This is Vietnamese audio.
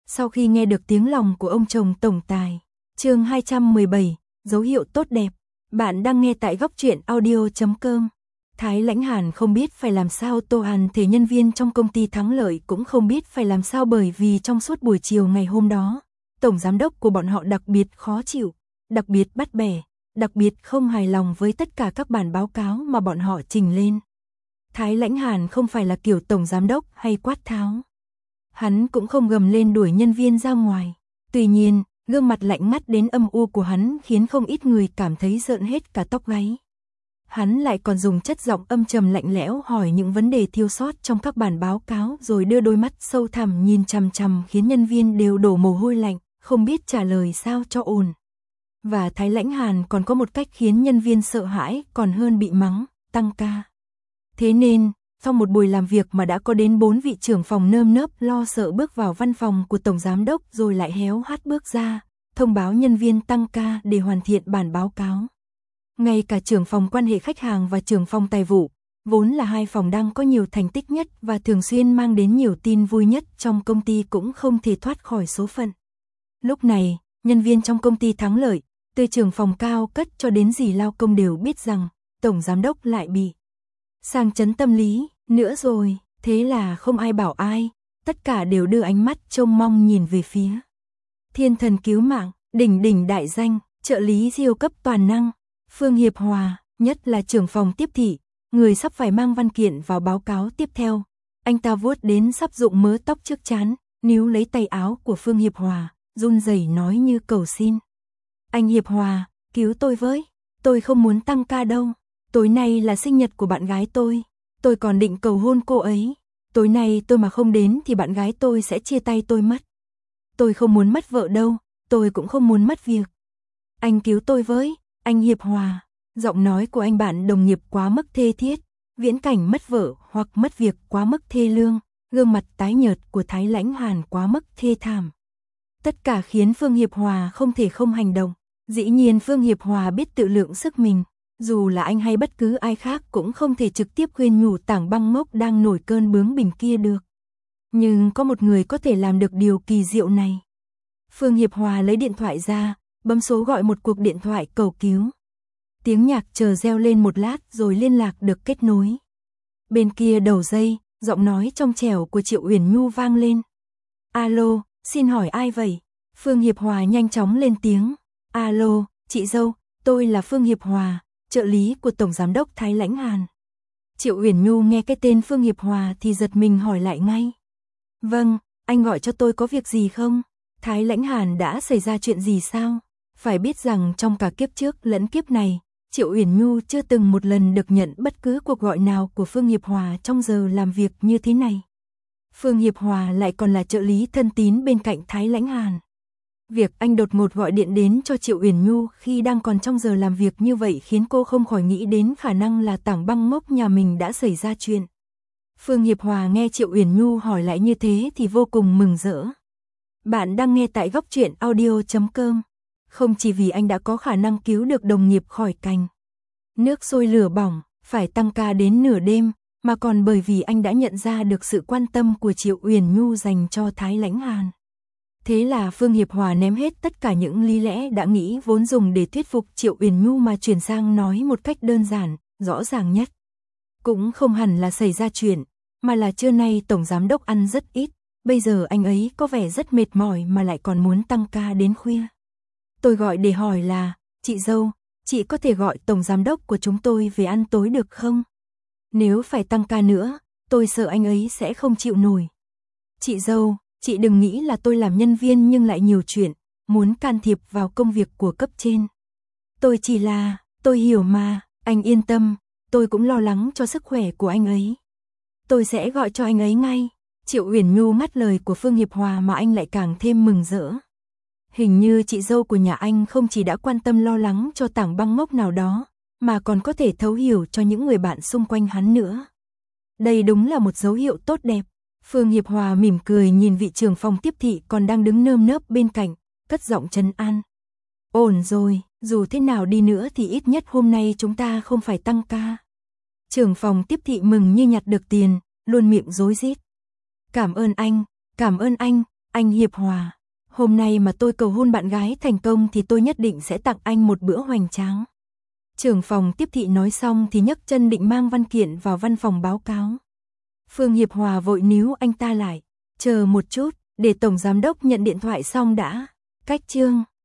Sau khi nghe được tiếng lòng của ông chồng tổng tài. Chương 217, dấu hiệu tốt đẹp. Bạn đang nghe tại góc truyện audio.com. Thái Lãnh Hàn không biết phải làm sao, Tô Hàn thể nhân viên trong công ty Thắng Lợi cũng không biết phải làm sao, bởi vì trong suốt buổi chiều ngày hôm đó, tổng giám đốc của bọn họ đặc biệt khó chịu, đặc biệt bắt bẻ, đặc biệt không hài lòng với tất cả các bản báo cáo mà bọn họ trình lên. Thái Lãnh Hàn không phải là kiểu tổng giám đốc hay quát tháo. Hắn cũng không gầm lên đuổi nhân viên ra ngoài. Tuy nhiên, gương mặt lạnh ngắt đến âm u của hắn khiến không ít người cảm thấy rợn hết cả tóc gáy. Hắn lại còn dùng chất giọng âm trầm lạnh lẽo hỏi những vấn đề thiếu sót trong các bản báo cáo, rồi đưa đôi mắt sâu thẳm nhìn chằm chằm khiến nhân viên đều đổ mồ hôi lạnh, không biết trả lời sao cho ổn. Và Thái Lãnh Hàn còn có một cách khiến nhân viên sợ hãi còn hơn bị mắng, tăng ca. Thế nên, sau một buổi làm việc mà đã có đến 4 vị trưởng phòng nơm nớp lo sợ bước vào văn phòng của tổng giám đốc rồi lại héo hắt bước ra, thông báo nhân viên tăng ca để hoàn thiện bản báo cáo. Ngay cả trưởng phòng quan hệ khách hàng và trưởng phòng tài vụ, vốn là hai phòng đang có nhiều thành tích nhất và thường xuyên mang đến nhiều tin vui nhất trong công ty, cũng không thể thoát khỏi số phận. Lúc này, nhân viên trong công ty Thắng Lợi, từ trưởng phòng cao cất cho đến dì lao công đều biết rằng tổng giám đốc lại bị sang chấn tâm lý nữa rồi, thế là không ai bảo ai, tất cả đều đưa ánh mắt trông mong nhìn về phía thiên thần cứu mạng, đỉnh đỉnh đại danh, trợ lý siêu cấp toàn năng, Phương Hiệp Hòa, nhất là trưởng phòng tiếp thị, người sắp phải mang văn kiện vào báo cáo tiếp theo. Anh ta vuốt đến sắp rụng mớ tóc trước trán, níu lấy tay áo của Phương Hiệp Hòa, run rẩy nói như cầu xin. Anh Hiệp Hòa, cứu tôi với, tôi không muốn tăng ca đâu. Tối nay là sinh nhật của bạn gái tôi còn định cầu hôn cô ấy. Tối nay tôi mà không đến thì bạn gái tôi sẽ chia tay tôi mất. Tôi không muốn mất vợ đâu, tôi cũng không muốn mất việc. Anh cứu tôi với, anh Hiệp Hòa. Giọng nói của anh bạn đồng nghiệp quá mức thê thiết, viễn cảnh mất vợ hoặc mất việc quá mức thê lương, gương mặt tái nhợt của Thái Lãnh Hàn quá mức thê thảm. Tất cả khiến Phương Hiệp Hòa không thể không hành động. Dĩ nhiên Phương Hiệp Hòa biết tự lượng sức mình. Dù là anh hay bất cứ ai khác cũng không thể trực tiếp khuyên nhủ Tảng Băng Ngốc đang nổi cơn bướng bỉnh kia được. Nhưng có một người có thể làm được điều kỳ diệu này. Phương Hiệp Hòa lấy điện thoại ra, bấm số gọi một cuộc điện thoại cầu cứu. Tiếng nhạc chờ reo lên một lát rồi liên lạc được kết nối. Bên kia đầu dây, giọng nói trong trẻo của Triệu Uyển Nhu vang lên. Alo, xin hỏi ai vậy? Phương Hiệp Hòa nhanh chóng lên tiếng. Alo, chị dâu, tôi là Phương Hiệp Hòa, trợ lý của tổng giám đốc Thái Lãnh Hàn. Triệu Uyển Nhu nghe cái tên Phương Hiệp Hòa thì giật mình hỏi lại ngay. Vâng, anh gọi cho tôi có việc gì không? Thái Lãnh Hàn đã xảy ra chuyện gì sao? Phải biết rằng trong cả kiếp trước lẫn kiếp này, Triệu Uyển Nhu chưa từng một lần được nhận bất cứ cuộc gọi nào của Phương Hiệp Hòa trong giờ làm việc như thế này. Phương Hiệp Hòa lại còn là trợ lý thân tín bên cạnh Thái Lãnh Hàn. Việc anh đột ngột gọi điện đến cho Triệu Uyển Nhu khi đang còn trong giờ làm việc như vậy khiến cô không khỏi nghĩ đến khả năng là Tảng Băng Ngốc nhà mình đã xảy ra chuyện. Phương Hiệp Hòa nghe Triệu Uyển Nhu hỏi lại như thế thì vô cùng mừng rỡ. Bạn đang nghe tại góc truyện audio.com. Không chỉ vì anh đã có khả năng cứu được đồng nghiệp khỏi cành nước sôi lửa bỏng, phải tăng ca đến nửa đêm, mà còn bởi vì anh đã nhận ra được sự quan tâm của Triệu Uyển Nhu dành cho Thái Lãnh Hàn. Thế là Phương Hiệp Hòa ném hết tất cả những lý lẽ đã nghĩ vốn dùng để thuyết phục Triệu Uyển Nhu mà chuyển sang nói một cách đơn giản, rõ ràng nhất. Cũng không hẳn là xảy ra chuyện, mà là trưa nay tổng giám đốc ăn rất ít, bây giờ anh ấy có vẻ rất mệt mỏi mà lại còn muốn tăng ca đến khuya. Tôi gọi để hỏi là, chị dâu, chị có thể gọi tổng giám đốc của chúng tôi về ăn tối được không? Nếu phải tăng ca nữa, tôi sợ anh ấy sẽ không chịu nổi. Chị dâu, chị đừng nghĩ là tôi làm nhân viên nhưng lại nhiều chuyện, muốn can thiệp vào công việc của cấp trên. Tôi hiểu mà, anh yên tâm, tôi cũng lo lắng cho sức khỏe của anh ấy. Tôi sẽ gọi cho anh ấy ngay. Triệu Uyển Nhu ngắt lời của Phương Hiệp Hòa mà anh lại càng thêm mừng rỡ. Hình như chị dâu của nhà anh không chỉ đã quan tâm lo lắng cho Tảng Băng Ngốc nào đó, mà còn có thể thấu hiểu cho những người bạn xung quanh hắn nữa. Đây đúng là một dấu hiệu tốt đẹp. Phương Hiệp Hòa mỉm cười nhìn vị trưởng phòng tiếp thị còn đang đứng nơm nớp bên cạnh, cất giọng trấn an. Ổn rồi, dù thế nào đi nữa thì ít nhất hôm nay chúng ta không phải tăng ca. Trưởng phòng tiếp thị mừng như nhặt được tiền, luôn miệng rối rít. Cảm ơn anh, Anh Hiệp Hòa, hôm nay mà tôi cầu hôn bạn gái thành công thì tôi nhất định sẽ tặng anh một bữa hoành tráng. Trưởng phòng tiếp thị nói xong thì nhấc chân định mang văn kiện vào văn phòng báo cáo. Phương Hiệp Hòa vội níu anh ta lại. Chờ một chút, để tổng giám đốc nhận điện thoại xong đã. Cách chương.